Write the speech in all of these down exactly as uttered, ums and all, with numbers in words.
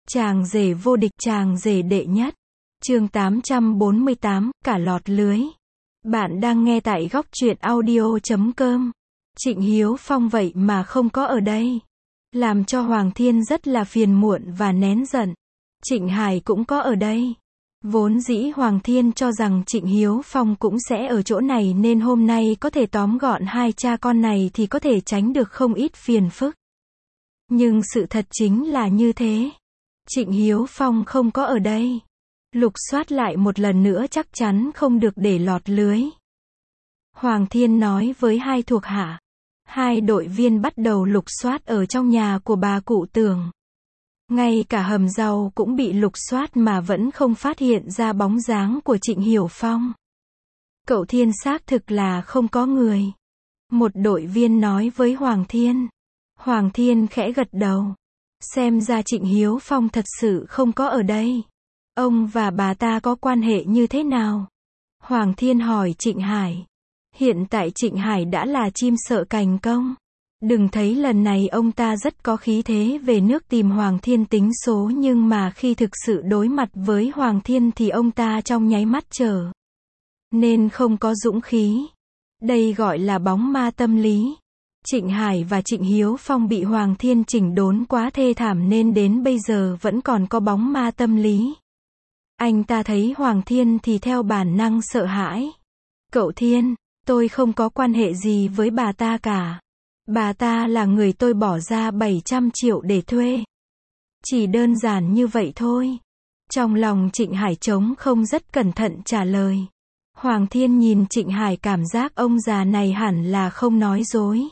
Chàng rể vô địch, chàng rể đệ nhất. Chương tám trăm bốn mươi tám, cả lọt lưới. Bạn đang nghe tại góc truyện audio chấm com. Trịnh Hiếu Phong vậy mà không có ở đây, làm cho Hoàng Thiên rất là phiền muộn và nén giận. Trịnh Hải cũng có ở đây. Vốn dĩ Hoàng Thiên cho rằng Trịnh Hiếu Phong cũng sẽ ở chỗ này nên hôm nay có thể tóm gọn hai cha con này thì có thể tránh được không ít phiền phức. Nhưng sự thật chính là như thế. Trịnh Hiếu Phong không có ở đây. Lục soát lại một lần nữa chắc chắn không được để lọt lưới. Hoàng Thiên nói với hai thuộc hạ. Hai đội viên bắt đầu lục soát ở trong nhà của bà cụ Tường. Ngay cả hầm rau cũng bị lục soát mà vẫn không phát hiện ra bóng dáng của Trịnh Hiếu Phong. Cậu Thiên xác thực là không có người. Một đội viên nói với Hoàng Thiên. Hoàng Thiên khẽ gật đầu. Xem ra Trịnh Hiếu Phong thật sự không có ở đây. Ông và bà ta có quan hệ như thế nào? Hoàng Thiên hỏi Trịnh Hải. Hiện tại Trịnh Hải đã là chim sợ cành cong. Đừng thấy lần này ông ta rất có khí thế về nước tìm Hoàng Thiên tính số, nhưng mà khi thực sự đối mặt với Hoàng Thiên thì ông ta trong nháy mắt trở nên không có dũng khí. Đây gọi là bóng ma tâm lý. Trịnh Hải và Trịnh Hiếu Phong bị Hoàng Thiên chỉnh đốn quá thê thảm nên đến bây giờ vẫn còn có bóng ma tâm lý. Anh ta thấy Hoàng Thiên thì theo bản năng sợ hãi. Cậu Thiên, tôi không có quan hệ gì với bà ta cả. Bà ta là người tôi bỏ ra bảy trăm triệu để thuê. Chỉ đơn giản như vậy thôi. Trong lòng Trịnh Hải trống không, rất cẩn thận trả lời. Hoàng Thiên nhìn Trịnh Hải cảm giác ông già này hẳn là không nói dối.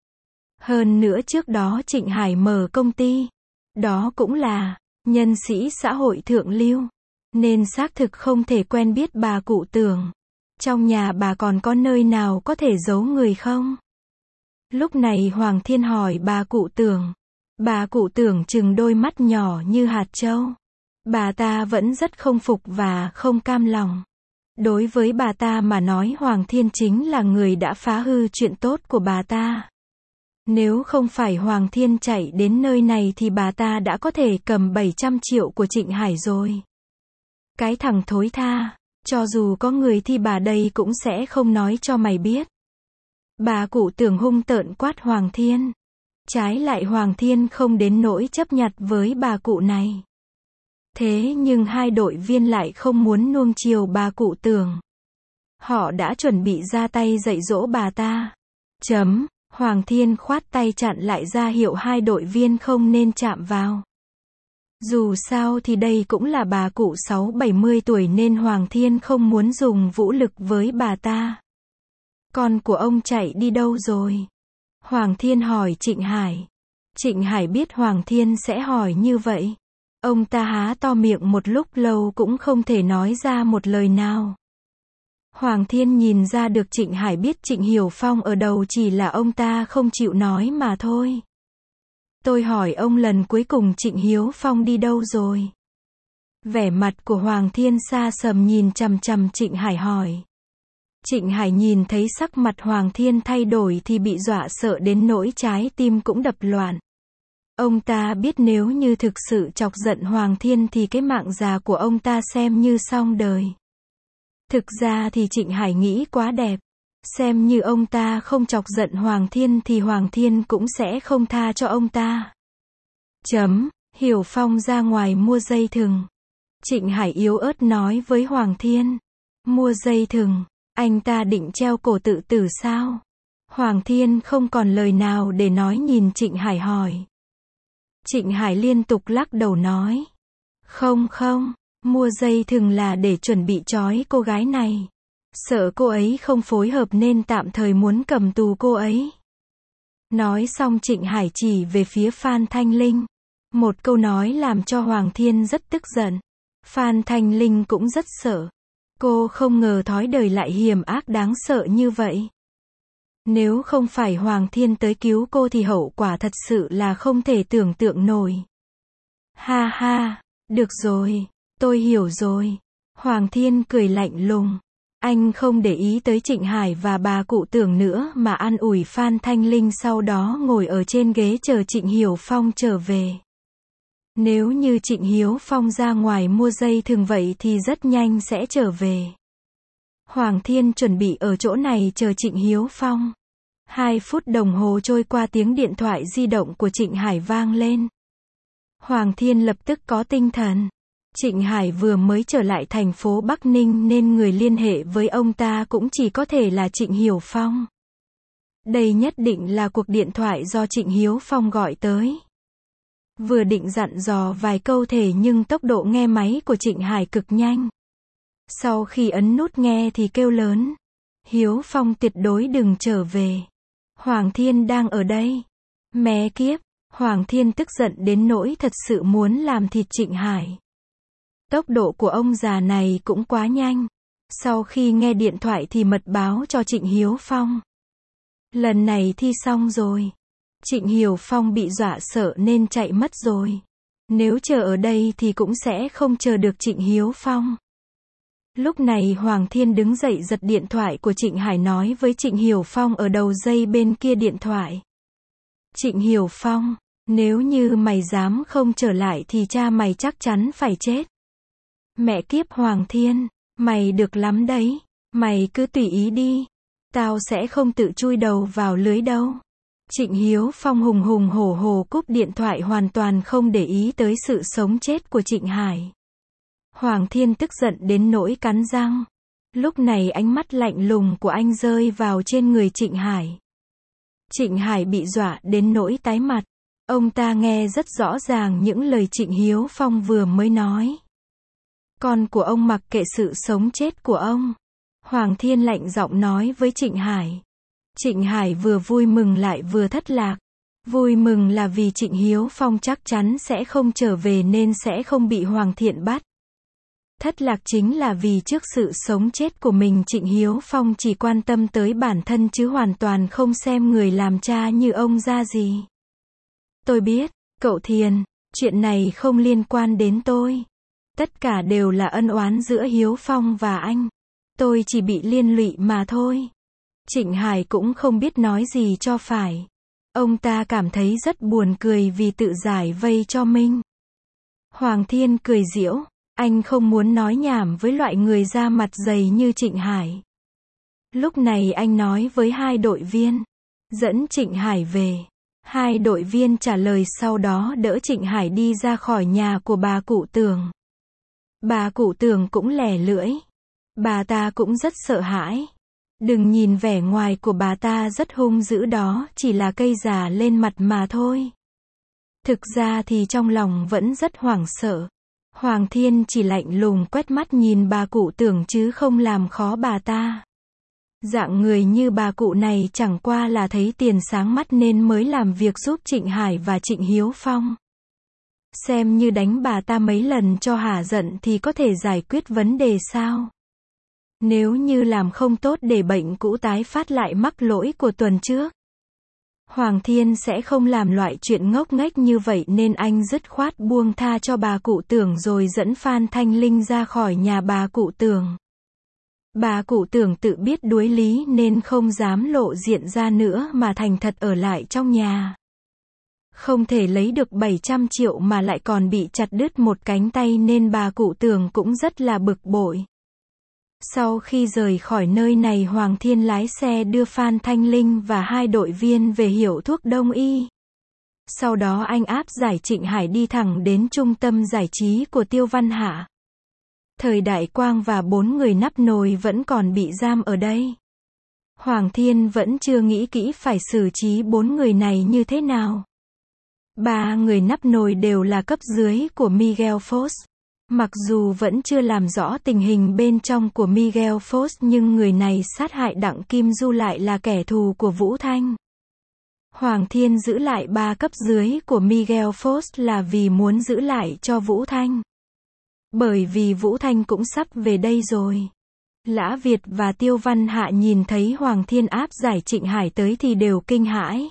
Hơn nữa trước đó Trịnh Hải mở công ty. Đó cũng là nhân sĩ xã hội thượng lưu. Nên xác thực không thể quen biết bà cụ Tường. Trong nhà bà còn có nơi nào có thể giấu người không? Lúc này Hoàng Thiên hỏi bà cụ Tường. Bà cụ Tường trừng đôi mắt nhỏ như hạt châu. Bà ta vẫn rất không phục và không cam lòng. Đối với bà ta mà nói Hoàng Thiên chính là người đã phá hư chuyện tốt của bà ta. Nếu không phải Hoàng Thiên chạy đến nơi này thì bà ta đã có thể cầm bảy trăm triệu của Trịnh Hải rồi. Cái thằng thối tha, cho dù có người thì bà đây cũng sẽ không nói cho mày biết. Bà cụ Tường hung tợn quát Hoàng Thiên. Trái lại Hoàng Thiên không đến nỗi chấp nhặt với bà cụ này. Thế nhưng hai đội viên lại không muốn nuông chiều bà cụ Tường. Họ đã chuẩn bị ra tay dạy dỗ bà ta. Chấm, Hoàng Thiên khoát tay chặn lại ra hiệu hai đội viên không nên chạm vào. Dù sao thì đây cũng là bà cụ sáu bảy mươi tuổi nên Hoàng Thiên không muốn dùng vũ lực với bà ta. Con của ông chạy đi đâu rồi? Hoàng Thiên hỏi Trịnh Hải. Trịnh Hải biết Hoàng Thiên sẽ hỏi như vậy. Ông ta há to miệng một lúc lâu cũng không thể nói ra một lời nào. Hoàng Thiên nhìn ra được Trịnh Hải biết Trịnh Hiếu Phong ở đâu, chỉ là ông ta không chịu nói mà thôi. Tôi hỏi ông lần cuối cùng Trịnh Hiếu Phong đi đâu rồi? Vẻ mặt của Hoàng Thiên xa sầm nhìn chằm chằm Trịnh Hải hỏi. Trịnh Hải nhìn thấy sắc mặt Hoàng Thiên thay đổi thì bị dọa sợ đến nỗi trái tim cũng đập loạn. Ông ta biết nếu như thực sự chọc giận Hoàng Thiên thì cái mạng già của ông ta xem như xong đời. Thực ra thì Trịnh Hải nghĩ quá đẹp. Xem như ông ta không chọc giận Hoàng Thiên thì Hoàng Thiên cũng sẽ không tha cho ông ta. Chấm, Hiếu Phong ra ngoài mua dây thừng. Trịnh Hải yếu ớt nói với Hoàng Thiên. Mua dây thừng, anh ta định treo cổ tự tử sao? Hoàng Thiên không còn lời nào để nói nhìn Trịnh Hải hỏi. Trịnh Hải liên tục lắc đầu nói. Không không, mua dây thừng là để chuẩn bị trói cô gái này. Sợ cô ấy không phối hợp nên tạm thời muốn cầm tù cô ấy. Nói xong Trịnh Hải chỉ về phía Phan Thanh Linh. Một câu nói làm cho Hoàng Thiên rất tức giận. Phan Thanh Linh cũng rất sợ. Cô không ngờ thói đời lại hiểm ác đáng sợ như vậy. Nếu không phải Hoàng Thiên tới cứu cô thì hậu quả thật sự là không thể tưởng tượng nổi. Ha ha, được rồi, tôi hiểu rồi. Hoàng Thiên cười lạnh lùng. Anh không để ý tới Trịnh Hải và bà cụ Tường nữa mà an ủi Phan Thanh Linh, sau đó ngồi ở trên ghế chờ Trịnh Hiếu Phong trở về. Nếu như Trịnh Hiếu Phong ra ngoài mua dây thừng vậy thì rất nhanh sẽ trở về. Hoàng Thiên chuẩn bị ở chỗ này chờ Trịnh Hiếu Phong. Hai phút đồng hồ trôi qua, tiếng điện thoại di động của Trịnh Hải vang lên. Hoàng Thiên lập tức có tinh thần. Trịnh Hải vừa mới trở lại thành phố Bắc Ninh nên người liên hệ với ông ta cũng chỉ có thể là Trịnh Hiểu Phong. Đây nhất định là cuộc điện thoại do Trịnh Hiếu Phong gọi tới. Vừa định dặn dò vài câu thể nhưng tốc độ nghe máy của Trịnh Hải cực nhanh. Sau khi ấn nút nghe thì kêu lớn. Hiếu Phong tuyệt đối đừng trở về. Hoàng Thiên đang ở đây. Mẹ kiếp, Hoàng Thiên tức giận đến nỗi thật sự muốn làm thịt Trịnh Hải. Tốc độ của ông già này cũng quá nhanh. Sau khi nghe điện thoại thì mật báo cho Trịnh Hiếu Phong. Lần này thi xong rồi. Trịnh Hiểu Phong bị dọa sợ nên chạy mất rồi. Nếu chờ ở đây thì cũng sẽ không chờ được Trịnh Hiếu Phong. Lúc này Hoàng Thiên đứng dậy giật điện thoại của Trịnh Hải nói với Trịnh Hiểu Phong ở đầu dây bên kia điện thoại. Trịnh Hiểu Phong, nếu như mày dám không trở lại thì cha mày chắc chắn phải chết. Mẹ kiếp Hoàng Thiên, mày được lắm đấy. Mày cứ tùy ý đi. Tao sẽ không tự chui đầu vào lưới đâu. Trịnh Hiếu Phong hùng hùng hổ hổ cúp điện thoại, hoàn toàn không để ý tới sự sống chết của Trịnh Hải. Hoàng Thiên tức giận đến nỗi cắn răng. Lúc này ánh mắt lạnh lùng của anh rơi vào trên người Trịnh Hải. Trịnh Hải bị dọa đến nỗi tái mặt. Ông ta nghe rất rõ ràng những lời Trịnh Hiếu Phong vừa mới nói. Con của ông mặc kệ sự sống chết của ông. Hoàng Thiên lạnh giọng nói với Trịnh Hải. Trịnh Hải vừa vui mừng lại vừa thất lạc. Vui mừng là vì Trịnh Hiếu Phong chắc chắn sẽ không trở về nên sẽ không bị Hoàng Thiện bắt. Thất lạc chính là vì trước sự sống chết của mình Trịnh Hiếu Phong chỉ quan tâm tới bản thân chứ hoàn toàn không xem người làm cha như ông ra gì. Tôi biết, cậu Thiền, chuyện này không liên quan đến tôi. Tất cả đều là ân oán giữa Hiếu Phong và anh. Tôi chỉ bị liên lụy mà thôi. Trịnh Hải cũng không biết nói gì cho phải. Ông ta cảm thấy rất buồn cười vì tự giải vây cho mình. Hoàng Thiên cười giễu. Anh không muốn nói nhảm với loại người da mặt dày như Trịnh Hải. Lúc này anh nói với hai đội viên. Dẫn Trịnh Hải về. Hai đội viên trả lời sau đó đỡ Trịnh Hải đi ra khỏi nhà của bà cụ Tường. Bà cụ Tường cũng lẻ lưỡi. Bà ta cũng rất sợ hãi. Đừng nhìn vẻ ngoài của bà ta rất hung dữ, đó chỉ là cây già lên mặt mà thôi. Thực ra thì trong lòng vẫn rất hoảng sợ. Hoàng Thiên chỉ lạnh lùng quét mắt nhìn bà cụ Tường chứ không làm khó bà ta. Dạng người như bà cụ này chẳng qua là thấy tiền sáng mắt nên mới làm việc giúp Trịnh Hải và Trịnh Hiếu Phong. Xem như đánh bà ta mấy lần cho hả giận thì có thể giải quyết vấn đề sao? Nếu như làm không tốt để bệnh cũ tái phát lại mắc lỗi của tuần trước. Hoàng Thiên sẽ không làm loại chuyện ngốc nghếch như vậy nên anh dứt khoát buông tha cho bà cụ Tường rồi dẫn Phan Thanh Linh ra khỏi nhà bà cụ Tường. Bà cụ Tường tự biết đuối lý nên không dám lộ diện ra nữa mà thành thật ở lại trong nhà. Không thể lấy được bảy trăm triệu mà lại còn bị chặt đứt một cánh tay nên bà cụ Tường cũng rất là bực bội. Sau khi rời khỏi nơi này, Hoàng Thiên lái xe đưa Phan Thanh Linh và hai đội viên về hiệu thuốc Đông Y. Sau đó anh áp giải Trịnh Hải đi thẳng đến trung tâm giải trí của Tiêu Văn Hạ. Thời Đại Quang và bốn người nắp nồi vẫn còn bị giam ở đây. Hoàng Thiên vẫn chưa nghĩ kỹ phải xử trí bốn người này như thế nào. Ba người nắp nồi đều là cấp dưới của Miguel Fox. Mặc dù vẫn chưa làm rõ tình hình bên trong của Miguel Fox nhưng người này sát hại Đặng Kim Du lại là kẻ thù của Vũ Thanh. Hoàng Thiên giữ lại ba cấp dưới của Miguel Fox là vì muốn giữ lại cho Vũ Thanh. Bởi vì Vũ Thanh cũng sắp về đây rồi. Lã Việt và Tiêu Văn Hạ nhìn thấy Hoàng Thiên áp giải Trịnh Hải tới thì đều kinh hãi.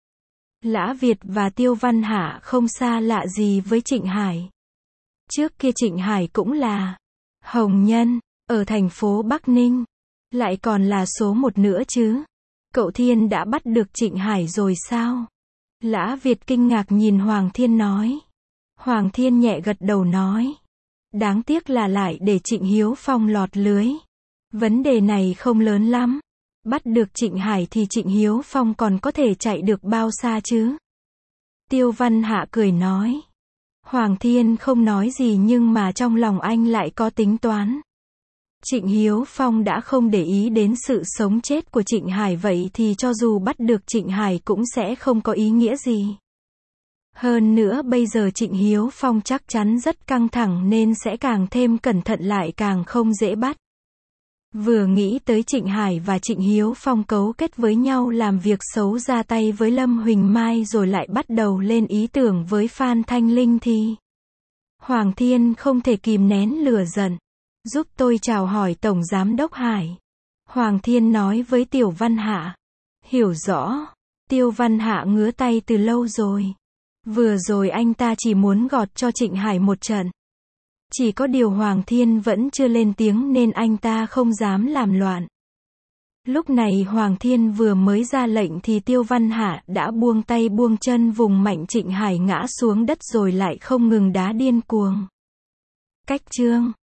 Lã Việt và Tiêu Văn Hạ không xa lạ gì với Trịnh Hải. Trước kia Trịnh Hải cũng là hồng nhân ở thành phố Bắc Ninh, lại còn là số một nữa chứ. Cậu Thiên đã bắt được Trịnh Hải rồi sao? Lã Việt kinh ngạc nhìn Hoàng Thiên nói. Hoàng Thiên nhẹ gật đầu nói. Đáng tiếc là lại để Trịnh Hiếu Phong lọt lưới. Vấn đề này không lớn lắm. Bắt được Trịnh Hải thì Trịnh Hiếu Phong còn có thể chạy được bao xa chứ? Tiêu Văn Hạ cười nói. Hoàng Thiên không nói gì nhưng mà trong lòng anh lại có tính toán. Trịnh Hiếu Phong đã không để ý đến sự sống chết của Trịnh Hải vậy thì cho dù bắt được Trịnh Hải cũng sẽ không có ý nghĩa gì. Hơn nữa bây giờ Trịnh Hiếu Phong chắc chắn rất căng thẳng nên sẽ càng thêm cẩn thận lại càng không dễ bắt. Vừa nghĩ tới Trịnh Hải và Trịnh Hiếu Phong cấu kết với nhau làm việc xấu ra tay với Lâm Huỳnh Mai rồi lại bắt đầu lên ý tưởng với Phan Thanh Linh thì Hoàng Thiên không thể kìm nén lửa giận. Giúp tôi chào hỏi Tổng Giám Đốc Hải. Hoàng Thiên nói với Tiêu Văn Hạ. Hiểu rõ. Tiêu Văn Hạ ngứa tay từ lâu rồi. Vừa rồi anh ta chỉ muốn gọt cho Trịnh Hải một trận. Chỉ có điều Hoàng Thiên vẫn chưa lên tiếng nên anh ta không dám làm loạn. Lúc này Hoàng Thiên vừa mới ra lệnh thì Tiêu Văn Hạ đã buông tay buông chân vùng mạnh Trịnh Hải ngã xuống đất rồi lại không ngừng đá điên cuồng. Cách chương